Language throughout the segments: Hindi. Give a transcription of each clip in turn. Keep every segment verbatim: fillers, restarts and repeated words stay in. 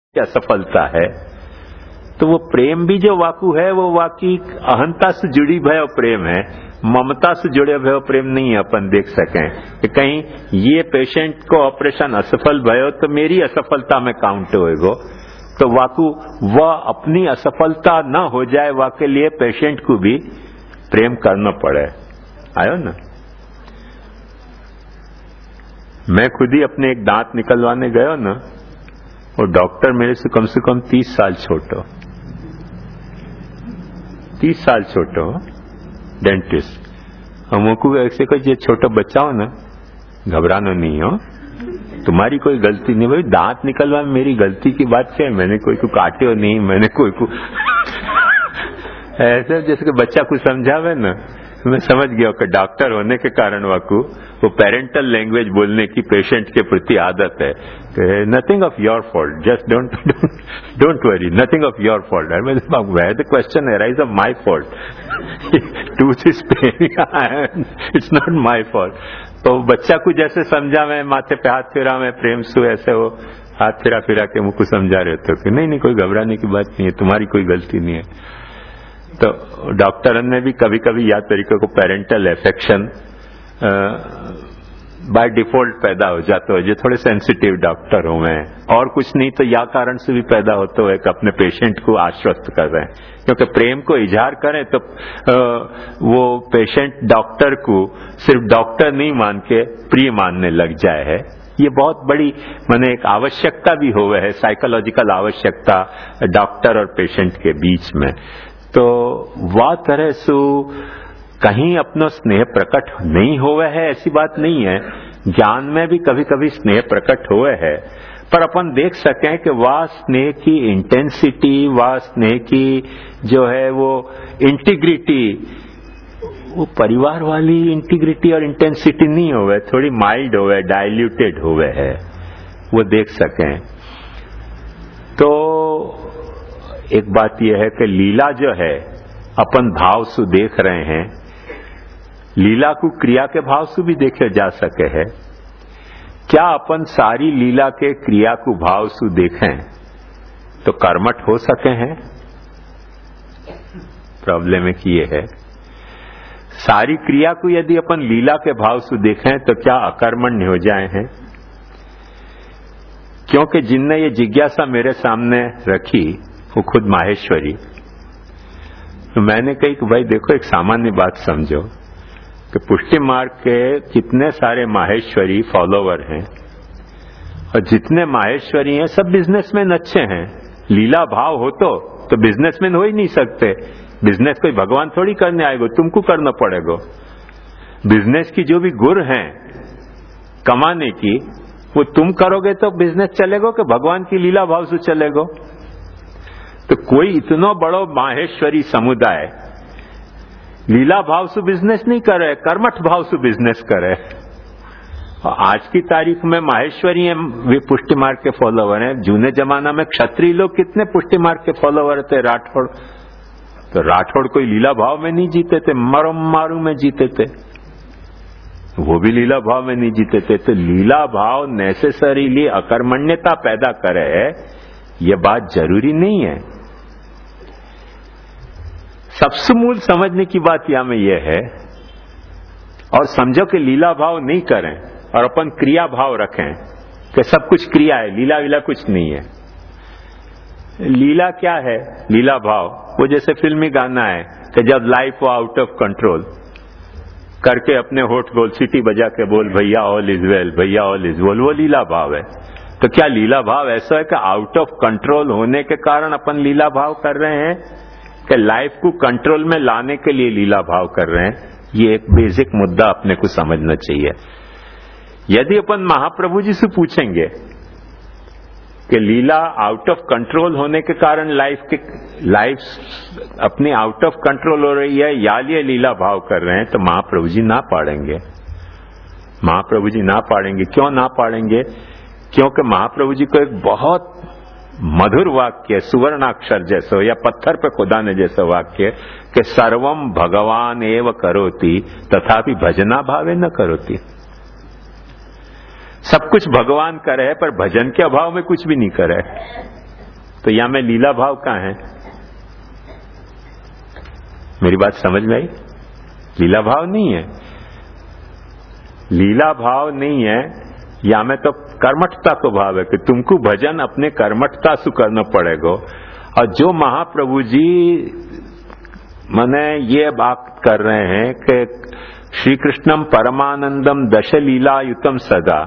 असफलता है, तो वो प्रेम भी जो वाकु है वो वाकई अहंता से जुड़ी भय प्रेम है, ममता से जुड़े भय प्रेम नहीं है। अपन देख सकें कि कहीं ये पेशेंट को ऑपरेशन असफल भयो तो मेरी असफलता में काउंट होएगो, तो वाकु वह अपनी असफलता न हो जाए वा के लिए पेशेंट को भी प्रेम करना पड़े। आयो ना, मैं खुद ही अपने एक दांत निकलवाने गयो ना, और डॉक्टर मेरे से कम से कम तीस साल छोटो तीस साल छोटो डेंटिस्ट। हमको ऐसे कोई जो छोटा बच्चा हो ना, घबराना नहीं हो, तुम्हारी कोई गलती नहीं। भाई दांत निकलवा में मेरी गलती की बात क्या है? मैंने कोई को काटे हो नहीं, मैंने कोई को ऐसे जैसे कि बच्चा कुछ समझावे ना, मैं समझ गया कि डॉक्टर होने के कारण वाकू वो पेरेंटल लैंग्वेज बोलने की पेशेंट के प्रति आदत है। Nothing of your fault, just don't don't worry, nothing of your fault. I mean where the question arise of my fault, tooth is pain, it's not my fault. तो बच्चा को जैसे समझा, मैं माथे पे हाथ फेरा, मैं प्रेम से ऐसे वो हाथ फेरा फिरा के मुझको समझा रहे थे कि नहीं नहीं कोई घबराने की बात नहीं है, तुम्हारी कोई गलती नहीं है। तो डॉक्टर ने भी कभी कभी याद तरीके को पेरेंटल एफेक्शन बाय डिफॉल्ट पैदा हो जाते हो, जो थोड़े सेंसिटिव डॉक्टर हो मैं, और कुछ नहीं तो या कारण से भी पैदा होते हुए कि अपने पेशेंट को आश्वस्त कर रहे हैं, क्योंकि प्रेम को इजहार करें तो आ, वो पेशेंट डॉक्टर को सिर्फ डॉक्टर नहीं मान के प्रिय मानने लग जाए है। ये बहुत बड़ी माने एक आवश्यकता भी हो है, साइकोलॉजिकल आवश्यकता डॉक्टर और पेशेंट के बीच में। तो वह तरह से कहीं अपना स्नेह प्रकट नहीं हुआ है, ऐसी बात नहीं है। ज्ञान में भी कभी कभी स्नेह प्रकट हुए है, पर अपन देख सकें कि वह स्नेह की इंटेंसिटी, वह स्नेह की जो है वो इंटीग्रिटी, वो परिवार वाली इंटीग्रिटी और इंटेंसिटी नहीं हुए, थोड़ी माइल्ड हुए, डाइल्यूटेड हुए है, वो देख सकें। तो एक बात यह है कि लीला जो है अपन भाव से देख रहे हैं, लीला को क्रिया के भाव से भी देखे जा सके है। क्या अपन सारी लीला के क्रिया को भाव से देखें तो कर्मठ हो सके हैं? प्रॉब्लम एक ये है। सारी क्रिया को यदि अपन लीला के भाव से देखें तो क्या अकर्मण्य हो जाए हैं? क्योंकि जिनने ये जिज्ञासा मेरे सामने रखी वो खुद माहेश्वरी। तो मैंने कही कि भाई देखो, एक सामान्य बात समझो कि पुष्टि मार्ग के कितने सारे माहेश्वरी फॉलोवर हैं, और जितने माहेश्वरी हैं सब बिजनेसमैन अच्छे हैं। लीला भाव हो तो तो बिजनेसमैन हो ही नहीं सकते। बिजनेस कोई भगवान थोड़ी करने आएगा, तुमको करना पड़ेगा। बिजनेस की जो भी गुर हैं कमाने की, वो तुम करोगे तो बिजनेस चलेगा कि भगवान की लीला भाव से चलेगा? तो कोई इतना बड़ा माहेश्वरी समुदाय लीला भाव से बिजनेस नहीं करे, कर्मठ भाव से बिजनेस करे। और आज की तारीख में माहेश्वरी हैं वे पुष्टि मार्ग के फॉलोवर हैं। जूने जमाना में क्षत्रिय लोग कितने पुष्टि मार्ग के फॉलोवर थे, राठौड़। तो राठौड़ कोई लीला भाव में नहीं जीते थे, मारो मारू में जीते थे, वो भी लीला भाव में नहीं जीते थे। तो लीला भाव नेसेसरीली अकर्मण्यता पैदा करे, ये बात जरूरी नहीं है। सबसे मूल समझने की बात यहां में यह है, और समझो कि लीला भाव नहीं करें और अपन क्रिया भाव रखें कि सब कुछ क्रिया है, लीला विला कुछ नहीं है। लीला क्या है? लीला भाव वो जैसे फिल्मी गाना है कि जब लाइफ हो आउट ऑफ कंट्रोल करके अपने होठ गोल सीटी बजा के बोल भैया ऑल इज वेल, भैया ऑल इज वेल, वो लीला भाव है। तो क्या लीला भाव ऐसा है कि आउट ऑफ कंट्रोल होने के कारण अपन लीला भाव कर रहे हैं, कि लाइफ को कंट्रोल में लाने के लिए लीला भाव कर रहे हैं? ये एक बेसिक मुद्दा अपने को समझना चाहिए। यदि अपन महाप्रभु जी से पूछेंगे कि लीला आउट ऑफ कंट्रोल होने के कारण लाइफ के लाइफ अपनी आउट ऑफ कंट्रोल हो रही है या ये लीला भाव कर रहे हैं, तो महाप्रभु जी ना पाड़ेंगे। महाप्रभु जी ना पाड़ेंगे। क्यों ना पाड़ेंगे? क्योंकि महाप्रभु जी को एक बहुत मधुर वाक्य, सुवर्णाक्षर जैसा या पत्थर पे खुदा ने जैसा वाक्य कि सर्वम भगवान एव करोति तथापि भजना भावे न करोति। सब कुछ भगवान करे पर भजन के अभाव में कुछ भी नहीं करे। तो यहां में लीला भाव कहां है? मेरी बात समझ में आई? लीला भाव नहीं है, लीला भाव नहीं है, या में तो कर्मठता को भाव है कि तुमको भजन अपने कर्मठता से करना पड़ेगा। और जो महाप्रभु जी मने ये बात कर रहे हैं कि श्री कृष्णम परमानंदम दश लीला युतम सदा,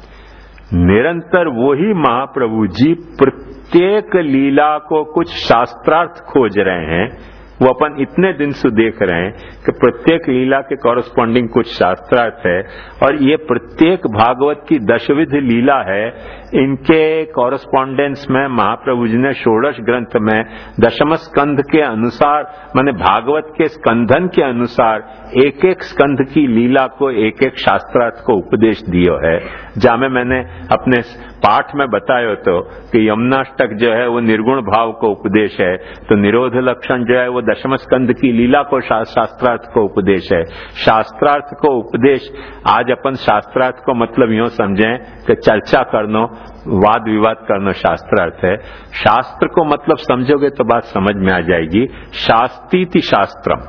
निरंतर वही महाप्रभु जी प्रत्येक लीला को कुछ शास्त्रार्थ खोज रहे हैं। वो अपन इतने दिन से देख रहे हैं कि प्रत्येक लीला के कॉरस्पॉन्डिंग कुछ शास्त्रार्थ है, और ये प्रत्येक भागवत की दशविध लीला है, इनके कॉरस्पॉन्डेंस में महाप्रभु जी ने षोडश ग्रंथ में दशम स्कंध के अनुसार, माने भागवत के स्कंधन के अनुसार एक एक स्कंध की लीला को एक एक शास्त्रार्थ को उपदेश दियो है। जहां में मैंने अपने पाठ में बताया तो कि यमुनाष्टक जो है वो निर्गुण भाव को उपदेश है, तो निरोध लक्षण जो है वो दशम स्कंध की लीला को शास्त्रार्थ को उपदेश है। शास्त्रार्थ को उपदेश, आज अपन शास्त्रार्थ को मतलब यूं समझें कि चर्चा करना, वाद विवाद करना शास्त्रार्थ है। शास्त्र को मतलब समझोगे तो बात समझ में आ जाएगी। शास्तीति शास्त्रम,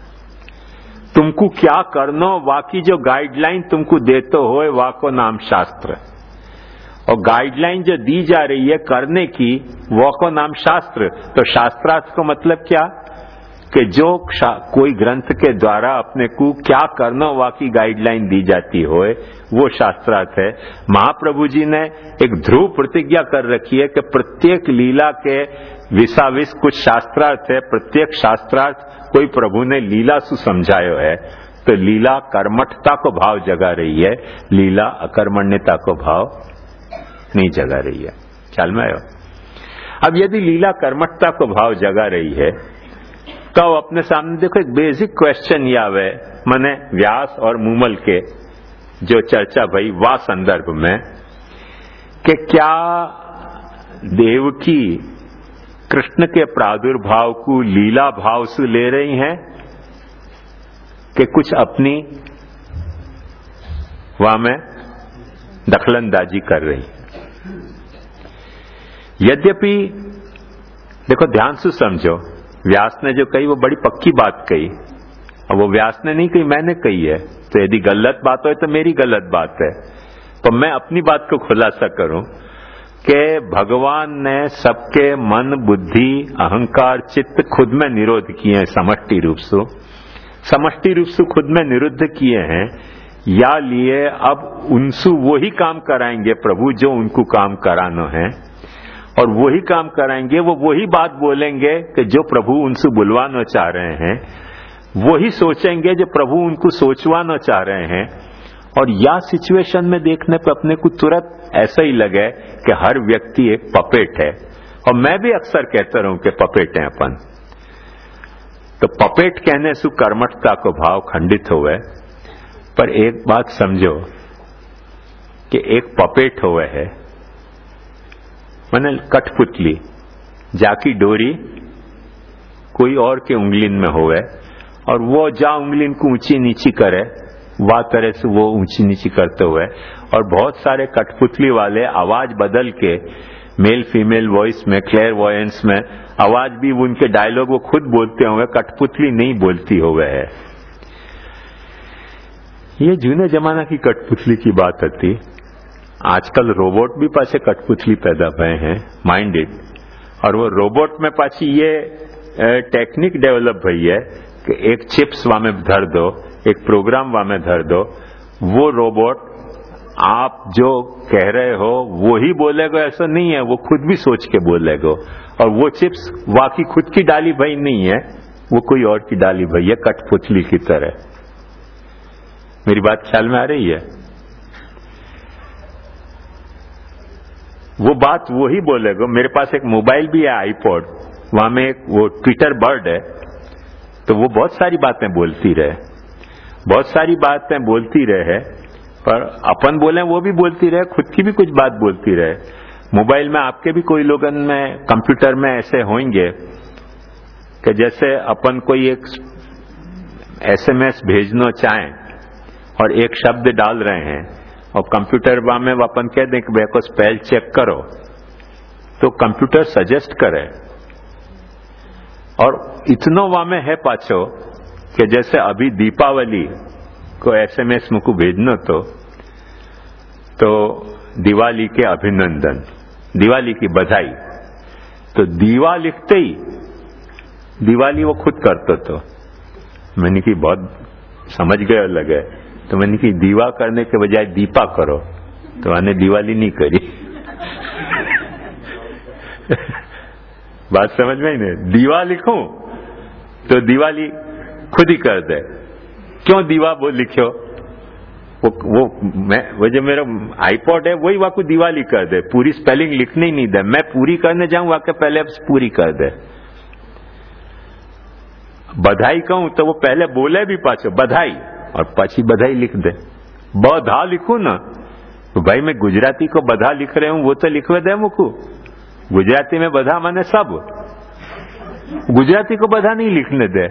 तुमको क्या करना, वाकी जो गाइडलाइन तुमको देते हो वा को नाम शास्त्र, और गाइडलाइन जो दी जा रही है करने की वो को नाम शास्त्र। तो शास्त्रार्थ को मतलब क्या कि जो कोई ग्रंथ के द्वारा अपने को क्या करना वाकी गाइडलाइन दी जाती हो वो शास्त्रार्थ है। महाप्रभु जी ने एक ध्रुव प्रतिज्ञा कर रखी है कि प्रत्येक लीला के विसाविस कुछ शास्त्रार्थ है, प्रत्येक शास्त्रार्थ कोई प्रभु ने लीला से समझायो है। तो लीला कर्मठता को भाव जगा रही है, लीला अकर्मण्यता को भाव नहीं जगा रही है। ख्याल में आयो? अब यदि लीला कर्मठता को भाव जगा रही है तो अपने सामने देखो एक बेसिक क्वेश्चन ये आवे, मने व्यास और मूमल के जो चर्चा भई वा संदर्भ में, कि क्या देवकी कृष्ण के प्रादुर्भाव को लीला भाव से ले रही हैं कि कुछ अपनी वहां में दखलंदाजी कर रही हैं। यद्यपि देखो ध्यान से समझो, व्यास ने जो कही वो बड़ी पक्की बात कही, और वो व्यास ने नहीं कही, मैंने कही है। तो यदि गलत बात हो तो मेरी गलत बात है। तो मैं अपनी बात को खुलासा करूं कि भगवान ने सबके मन, बुद्धि, अहंकार, चित्त खुद में निरोध किए हैं। समष्टि रूप से समष्टि रूप से खुद में निरुद्ध किए हैं, या लिए अब उनसे वही काम कराएंगे प्रभु जो उनको काम कराना है, और वही काम कराएंगे, वो वही बात बोलेंगे कि जो प्रभु उनसे बुलवाना चाह रहे हैं, वही सोचेंगे जो प्रभु उनको सोचवाना चाह रहे हैं। और या सिचुएशन में देखने पर अपने को तुरंत ऐसा ही लगे कि हर व्यक्ति एक पपेट है, और मैं भी अक्सर कहता रहूं कि पपेट है अपन। तो पपेट कहने से कर्मठता को भाव खंडित हुए, पर एक बात समझो कि एक पपेट हुए है, मैंने कठपुतली जाकी डोरी कोई और के उंगलीन में होवे, और वो जा उंगलीन को ऊंची नीची करे, वा तरह से वो ऊंची नीची करते हुए। और बहुत सारे कठपुतली वाले आवाज बदल के मेल फीमेल वॉइस में, क्लेयर वॉयंस में आवाज भी उनके डायलॉग वो खुद बोलते हुए, कठपुतली नहीं बोलती हुए है। ये जूने जमाना की कठपुतली की बात होती। आजकल रोबोट भी पासे कठपुतली पैदा हुए हैं, माइंडेड, और वो रोबोट में पासी ये टेक्निक डेवलप हुई है कि एक चिप्स वहां में धर दो, एक प्रोग्राम वहां में धर दो, वो रोबोट आप जो कह रहे हो वो ही बोलेगा, ऐसा नहीं है, वो खुद भी सोच के बोलेगा। और वो चिप्स वाकई खुद की डाली भाई नहीं है, वो कोई और की डाली भाई है, कठपुतली की तरह। मेरी बात ख्याल में आ रही है? वो बात वो ही बोलेगा। मेरे पास एक मोबाइल भी है, आईपॉड, वहां में एक वो ट्विटर बर्ड है, तो वो बहुत सारी बातें बोलती रहे, बहुत सारी बातें बोलती रहे, पर अपन बोले वो भी बोलती रहे, खुद की भी कुछ बात बोलती रहे। मोबाइल में आपके भी कोई लोगन में, कंप्यूटर में ऐसे होंगे कि जैसे अपन कोई एक एसएमएस भेजना चाहें और एक शब्द डाल रहे हैं, और कंप्यूटर में अपन कह दें कि भाई को स्पेल चेक करो, तो कंप्यूटर सजेस्ट करे। और इतनो वामे है पाछो कि जैसे अभी दीपावली को एसएमएस मुझको भेजनो तो तो दिवाली के अभिनंदन, दिवाली की बधाई, तो दीवा लिखते ही दिवाली वो खुद करते तो मैंने की बहुत समझ गए लगे, तो मैंने की दीवा करने के बजाय दीपा करो, तो आने दिवाली नहीं करी। बात समझ में ही नहीं। दीवा लिखूं तो दिवाली खुद ही कर दे। क्यों दीवा वो लिखो, वो वो मैं वो जो मेरा आईपॉड है वही वाको दिवाली कर दे, पूरी स्पेलिंग लिखने ही नहीं दे। मैं पूरी करने जाऊं वाके पहले अब पूरी कर दे। बधाई कहूं तो वो पहले बोले भी पाछो बधाई और पाछी बधाई लिख दे। बधा लिखू ना तो भाई मैं गुजराती को बधा लिख रहे हूं, वो तो लिखवे दे मुकू। गुजराती में बधा माने सब, गुजराती को बधा नहीं लिखने दे।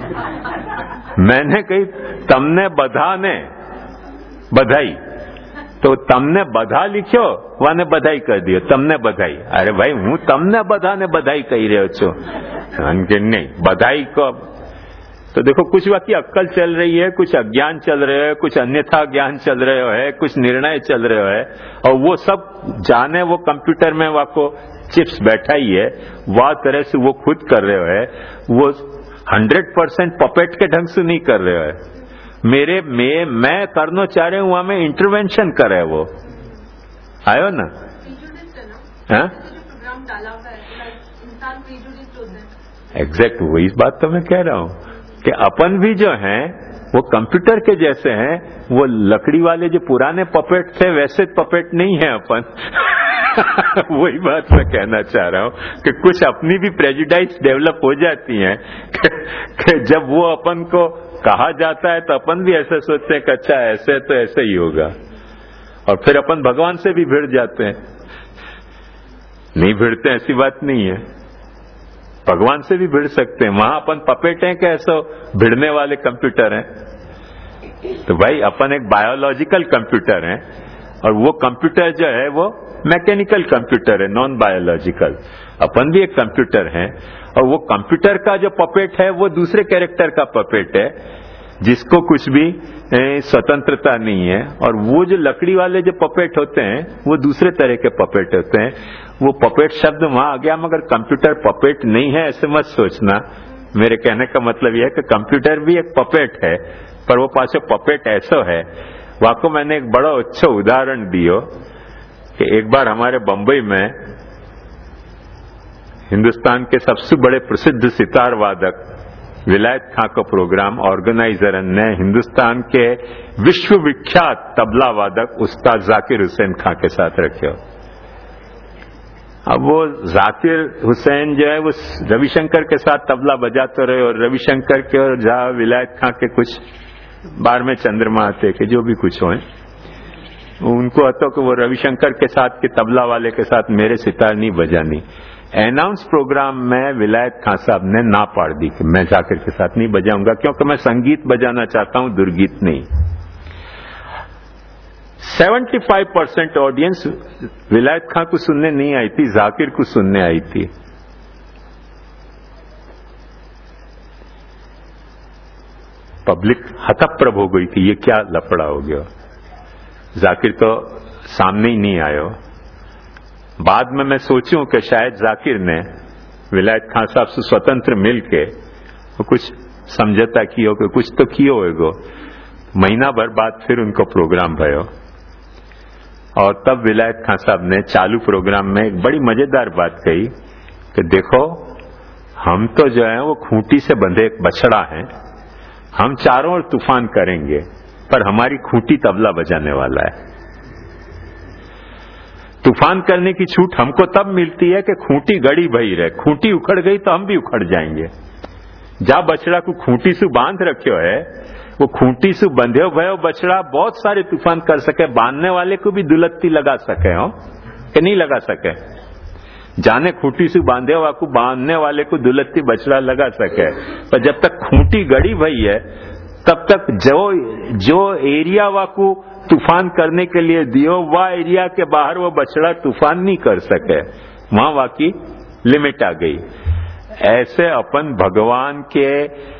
मैंने कही तमने बधा ने बधाई, तो तमने बधा लिख्यो वाने बधाई कर दियो, तमने बधाई। अरे भाई हूँ तमने बधा ने बधाई कही रह्यो छो, नहीं बधाई को। तो देखो कुछ वाकी अक्कल चल रही है, कुछ अज्ञान चल रहे है, कुछ अन्यथा ज्ञान चल रहे है, कुछ निर्णय चल रहे है, और वो सब जाने वो कंप्यूटर में वाको चिप्स बैठा ही है, वह तरह से वो खुद कर रहे है। वो हंड्रेड परसेंट पपेट के ढंग से नहीं कर रहे है। मेरे में मैं करना चाह रहे हूं, वहां में इंटरवेंशन करे। वो आयो ना एग्जैक्ट वही बात तो मैं कह रहा हूं कि अपन भी जो हैं वो कंप्यूटर के जैसे हैं। वो लकड़ी वाले जो पुराने पपेट थे वैसे पपेट नहीं है अपन। वही बात मैं कहना चाह रहा हूं कि कुछ अपनी भी प्रेजुडाइज डेवलप हो जाती हैं कि, कि जब वो अपन को कहा जाता है तो अपन भी ऐसे सोचते हैं कि अच्छा ऐसे तो ऐसे ही होगा, और फिर अपन भगवान से भी भिड़ जाते हैं। नहीं भिड़ते ऐसी बात नहीं है, भगवान से भी भिड़ सकते हैं। वहां अपन पपेट हैं कि ऐसा भिड़ने वाले कंप्यूटर हैं। तो भाई अपन एक बायोलॉजिकल कंप्यूटर हैं, और वो कंप्यूटर जो है वो मैकेनिकल कंप्यूटर है, नॉन बायोलॉजिकल। अपन भी एक कंप्यूटर हैं, और वो कंप्यूटर का जो पपेट है वो दूसरे कैरेक्टर का पपेट है, जिसको कुछ भी स्वतंत्रता नहीं है। और वो जो लकड़ी वाले जो पपेट होते हैं वो दूसरे तरह के पपेट होते हैं। वो पपेट शब्द वहां आ गया, मगर कंप्यूटर पपेट नहीं है ऐसे मत सोचना। मेरे कहने का मतलब यह है कि कंप्यूटर भी एक पपेट है, पर वो पाछो पपेट ऐसा है। वाको मैंने एक बड़ा अच्छा उदाहरण दियो कि एक बार हमारे बंबई में हिंदुस्तान के सबसे बड़े प्रसिद्ध सितार वादक विलायत खां का प्रोग्राम ऑर्गेनाइजर ने हिंदुस्तान के विश्वविख्यात तबला वादक उस्ताद जाकिर हुसैन खां के साथ रखे। अब वो जाकिर हुसैन जो है वो रविशंकर के साथ तबला बजाते रहे, और रविशंकर के और जहाँ विलायत खां के कुछ बार में चंद्रमा आते कि जो भी कुछ हो, उनको आता कि वो रविशंकर के साथ के तबला वाले के साथ मेरे सितार नहीं बजानी। अनाउंस प्रोग्राम में विलायत खां साहब ने ना पाड़ दी कि मैं जाकिर के साथ नहीं बजाऊंगा, क्योंकि मैं संगीत बजाना चाहता हूं, दुर्गीत नहीं। पचहत्तर परसेंट ऑडियंस विलायत खां को सुनने नहीं आई थी, जाकिर को सुनने आई थी। पब्लिक हतप्रभ हो गई थी, ये क्या लफड़ा हो गया। जाकिर तो सामने ही नहीं आयो। बाद में मैं सोचूं कि शायद जाकिर ने विलायत खां साहब से स्वतंत्र मिलके कुछ समझौता कियो, कि कुछ तो कियो होगो। महीना भर बाद फिर उनको प्रोग्राम भयो, और तब विलायत खां साहब ने चालू प्रोग्राम में एक बड़ी मजेदार बात कही कि देखो हम तो जो है वो खूंटी से बंधे एक बछड़ा हैं, हम चारों ओर तूफान करेंगे, पर हमारी खूंटी तबला बजाने वाला है। तूफान करने की छूट हमको तब मिलती है कि खूंटी गड़ी भई रहे। खूंटी उखड़ गई तो हम भी उखड़ जाएंगे। जा बछड़ा को खूंटी से बांध रखियो है, वो खूंटी से बंध्यो भयो बछड़ा बहुत सारे तूफान कर सके, बांधने वाले को भी दुलत्ती लगा सके हो कि नहीं लगा सके। जाने खूंटी से बांधे हुआ को बांधने वाले को दुलत्ती बछड़ा लगा सके, पर जब तक खूंटी गड़ी भई है तब तक जो जो एरिया वाकू तूफान करने के लिए दियो, वह एरिया के बाहर वो बछड़ा तूफान नहीं कर सके। वहां वाकी लिमिट आ गई। ऐसे अपन भगवान के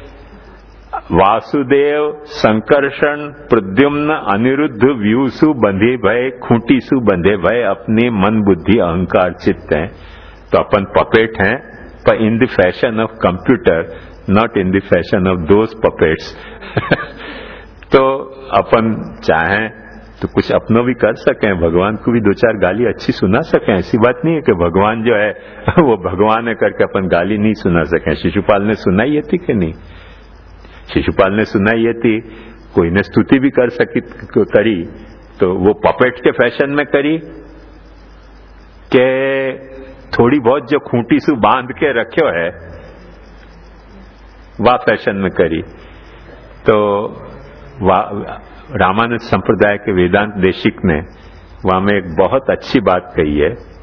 वासुदेव, संकर्षण, प्रद्युम्न, अनिरुद्ध व्यू सु बंधे भय, खूंटी सु बंधे भय अपने मन बुद्धि अहंकार चित्त हैं। तो अपन पपेट हैं, पर in the fashion of computer, not in the fashion of those puppets. तो अपन चाहें तो कुछ अपना भी कर सकें, भगवान को भी दो चार गाली अच्छी सुना सकें। ऐसी बात नहीं है कि भगवान जो है वो भगवान है करके अपन गाली नहीं सुना सकें। शिशुपाल ने सुनाई ये थी कि नहीं? शिशुपाल ने सुनाई ये थी, कोई ने स्तुति भी कर सकी करी, तो वो पपेट के फैशन में करी के थोड़ी बहुत जो खूंटी से बांध के रखो है वह फैशन में करी। तो रामानुज संप्रदाय के वेदांत देशिक ने वहां में एक बहुत अच्छी बात कही है